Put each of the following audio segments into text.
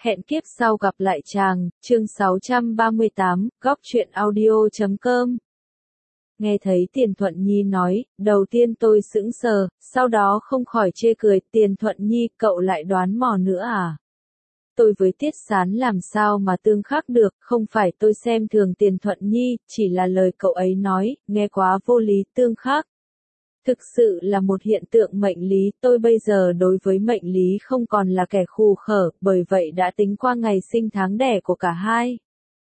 Hẹn kiếp sau gặp lại chàng, chương 638, góc truyện audio.com. Nghe thấy Tiền Thuận Nhi nói, đầu tiên tôi sững sờ, sau đó không khỏi chê cười, Tiền Thuận Nhi, cậu lại đoán mò nữa à? Tôi với Tiết Sán làm sao mà tương khắc được, không phải tôi xem thường Tiền Thuận Nhi, chỉ là lời cậu ấy nói, nghe quá vô lý, tương khắc. Thực sự là một hiện tượng mệnh lý, tôi bây giờ đối với mệnh lý không còn là kẻ khù khở, bởi vậy đã tính qua ngày sinh tháng đẻ của cả hai.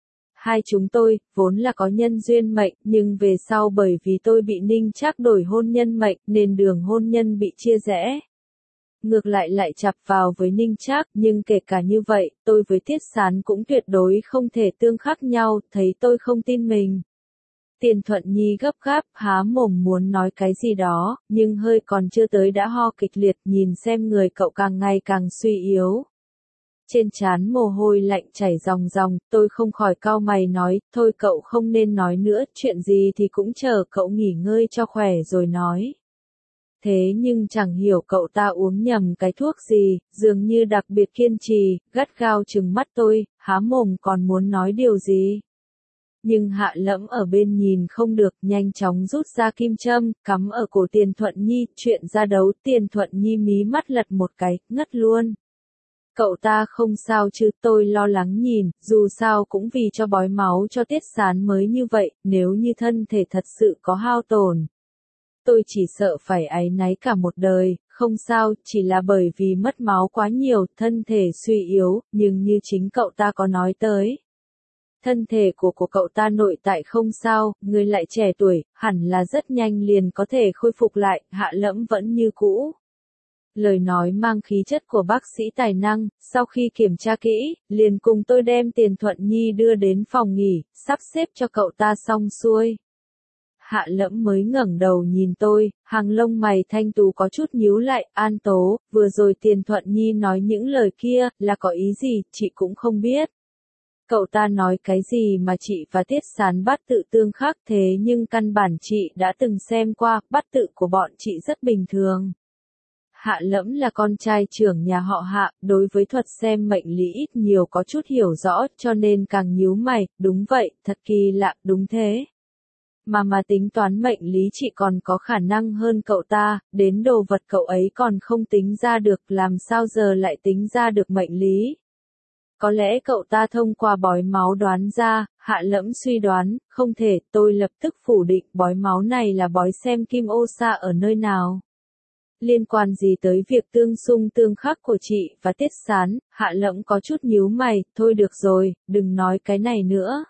Hai chúng tôi, vốn là có nhân duyên mệnh, nhưng về sau bởi vì tôi bị Ninh Trác đổi hôn nhân mệnh, nên đường hôn nhân bị chia rẽ. Ngược lại chặp vào với Ninh Trác, nhưng kể cả như vậy, tôi với Tiết Sán cũng tuyệt đối không thể tương khắc nhau, thấy tôi không tin mình. Tiền Thuận Nhi gấp gáp, há mồm muốn nói cái gì đó, nhưng hơi còn chưa tới đã ho kịch liệt, nhìn xem người cậu càng ngày càng suy yếu. Trên trán mồ hôi lạnh chảy ròng ròng, tôi không khỏi cau mày nói, thôi cậu không nên nói nữa, chuyện gì thì cũng chờ cậu nghỉ ngơi cho khỏe rồi nói. Thế nhưng chẳng hiểu cậu ta uống nhầm cái thuốc gì, dường như đặc biệt kiên trì, gắt gao trừng mắt tôi, há mồm còn muốn nói điều gì. Nhưng Hạ Lẫm ở bên nhìn không được, nhanh chóng rút ra kim châm, cắm ở cổ Tiền Thuận Nhi, chuyện ra đấu, Tiền Thuận Nhi mí mắt lật một cái, ngất luôn. Cậu ta không sao chứ, tôi lo lắng nhìn, dù sao cũng vì cho bói máu cho Tiết Sán mới như vậy, nếu như thân thể thật sự có hao tổn. Tôi chỉ sợ phải áy náy cả một đời, không sao, chỉ là bởi vì mất máu quá nhiều, thân thể suy yếu, nhưng như chính cậu ta có nói tới. Thân thể của cậu ta nội tại không sao, người lại trẻ tuổi, hẳn là rất nhanh liền có thể khôi phục lại, Hạ Lẫm vẫn như cũ. Lời nói mang khí chất của bác sĩ tài năng, sau khi kiểm tra kỹ, liền cùng tôi đem Tiền Thuận Nhi đưa đến phòng nghỉ, sắp xếp cho cậu ta xong xuôi. Hạ Lẫm mới ngẩng đầu nhìn tôi, hàng lông mày thanh tú có chút nhíu lại, An Tố, vừa rồi Tiền Thuận Nhi nói những lời kia, là có ý gì, chị cũng không biết. Cậu ta nói cái gì mà chị và Tiết Sán bát tự tương khắc thế nhưng căn bản chị đã từng xem qua, bát tự của bọn chị rất bình thường. Hạ Lẫm là con trai trưởng nhà họ Hạ, đối với thuật xem mệnh lý ít nhiều có chút hiểu rõ, cho nên càng nhíu mày, đúng vậy, thật kỳ lạ, đúng thế. Mà tính toán mệnh lý chị còn có khả năng hơn cậu ta, đến đồ vật cậu ấy còn không tính ra được, làm sao giờ lại tính ra được mệnh lý. Có lẽ cậu ta thông qua bói máu đoán ra, Hạ Lẫm suy đoán, không thể, tôi lập tức phủ định bói máu này là bói xem kim ô sa ở nơi nào. Liên quan gì tới việc tương xung tương khắc của chị và Tiết Sán, Hạ Lẫm có chút nhíu mày, thôi được rồi, đừng nói cái này nữa.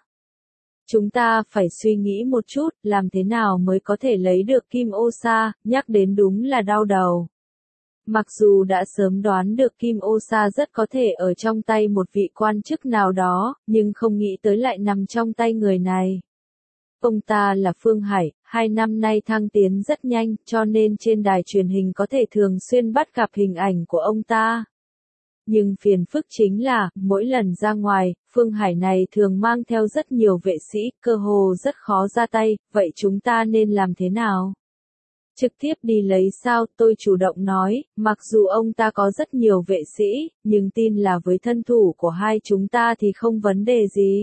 Chúng ta phải suy nghĩ một chút, làm thế nào mới có thể lấy được kim ô sa, nhắc đến đúng là đau đầu. Mặc dù đã sớm đoán được kim ô sa rất có thể ở trong tay một vị quan chức nào đó, nhưng không nghĩ tới lại nằm trong tay người này. Ông ta là Phương Hải, 2 năm nay thăng tiến rất nhanh, cho nên trên đài truyền hình có thể thường xuyên bắt gặp hình ảnh của ông ta. Nhưng phiền phức chính là, mỗi lần ra ngoài, Phương Hải này thường mang theo rất nhiều vệ sĩ, cơ hồ rất khó ra tay, vậy chúng ta nên làm thế nào? Trực tiếp đi lấy sao, tôi chủ động nói, mặc dù ông ta có rất nhiều vệ sĩ, nhưng tin là với thân thủ của hai chúng ta thì không vấn đề gì.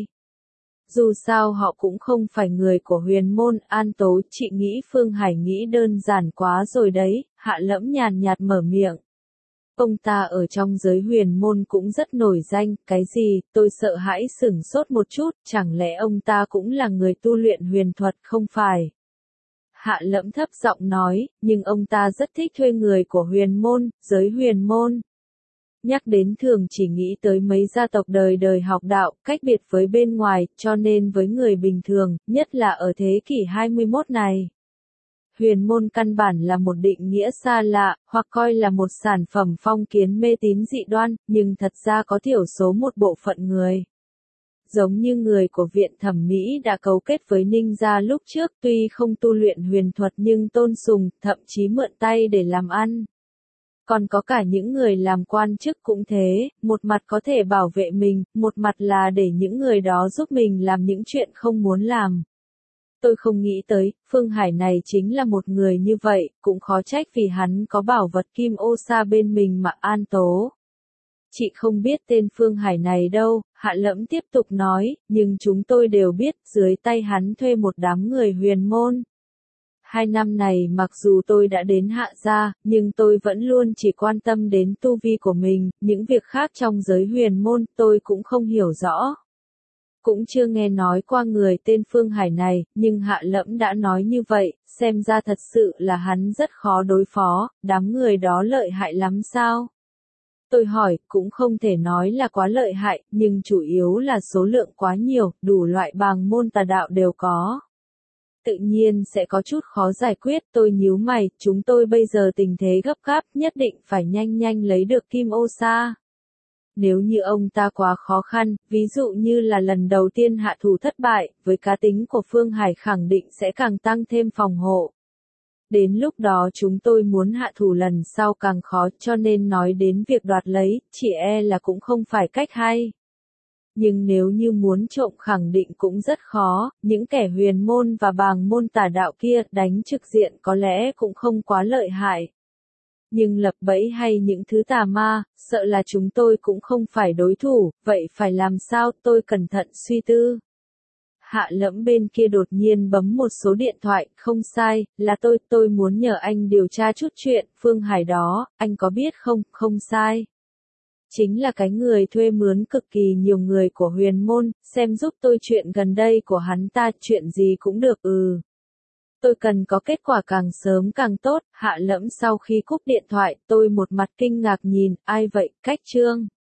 Dù sao họ cũng không phải người của Huyền Môn, An Tố, chị nghĩ Phương Hải nghĩ đơn giản quá rồi đấy, Hạ Lẫm nhàn nhạt mở miệng. Ông ta ở trong giới Huyền Môn cũng rất nổi danh, cái gì, tôi sợ hãi sửng sốt một chút, chẳng lẽ ông ta cũng là người tu luyện huyền thuật không phải? Hạ Lẫm thấp giọng nói, nhưng ông ta rất thích thuê người của Huyền Môn, giới Huyền Môn. Nhắc đến thường chỉ nghĩ tới mấy gia tộc đời đời học đạo, cách biệt với bên ngoài, cho nên với người bình thường, nhất là ở thế kỷ 21 này. Huyền Môn căn bản là một định nghĩa xa lạ, hoặc coi là một sản phẩm phong kiến mê tín dị đoan, nhưng thật ra có thiểu số một bộ phận người. Giống như người của viện thẩm mỹ đã cấu kết với Ninh gia lúc trước, tuy không tu luyện huyền thuật nhưng tôn sùng, thậm chí mượn tay để làm ăn. Còn có cả những người làm quan chức cũng thế, một mặt có thể bảo vệ mình, một mặt là để những người đó giúp mình làm những chuyện không muốn làm. Tôi không nghĩ tới, Phương Hải này chính là một người như vậy, cũng khó trách vì hắn có bảo vật kim ô sa bên mình mà An Tố. Chị không biết tên Phương Hải này đâu, Hạ Lẫm tiếp tục nói, nhưng chúng tôi đều biết, dưới tay hắn thuê một đám người huyền môn. 2 năm này mặc dù tôi đã đến Hạ gia, nhưng tôi vẫn luôn chỉ quan tâm đến tu vi của mình, những việc khác trong giới huyền môn tôi cũng không hiểu rõ. Cũng chưa nghe nói qua người tên Phương Hải này, nhưng Hạ Lẫm đã nói như vậy, xem ra thật sự là hắn rất khó đối phó, đám người đó lợi hại lắm sao? Tôi hỏi, cũng không thể nói là quá lợi hại, nhưng chủ yếu là số lượng quá nhiều, đủ loại bàng môn tà đạo đều có. Tự nhiên sẽ có chút khó giải quyết, tôi nhíu mày, chúng tôi bây giờ tình thế gấp gáp, nhất định phải nhanh nhanh lấy được Kim Ô Sa. Nếu như ông ta quá khó khăn, ví dụ như là lần đầu tiên hạ thủ thất bại, với cá tính của Phương Hải khẳng định sẽ càng tăng thêm phòng hộ. Đến lúc đó chúng tôi muốn hạ thủ lần sau càng khó, cho nên nói đến việc đoạt lấy, chỉ e là cũng không phải cách hay. Nhưng nếu như muốn trộm khẳng định cũng rất khó, những kẻ huyền môn và bàng môn tà đạo kia đánh trực diện có lẽ cũng không quá lợi hại. Nhưng lập bẫy hay những thứ tà ma, sợ là chúng tôi cũng không phải đối thủ, vậy phải làm sao, tôi cẩn thận suy tư. Hạ Lẫm bên kia đột nhiên bấm một số điện thoại, không sai, là tôi muốn nhờ anh điều tra chút chuyện, Phương Hải đó, anh có biết không, không sai. Chính là cái người thuê mướn cực kỳ nhiều người của huyền môn, xem giúp tôi chuyện gần đây của hắn ta, chuyện gì cũng được Tôi cần có kết quả càng sớm càng tốt, Hạ Lẫm sau khi cúp điện thoại, tôi một mặt kinh ngạc nhìn, ai vậy, Cách Trương.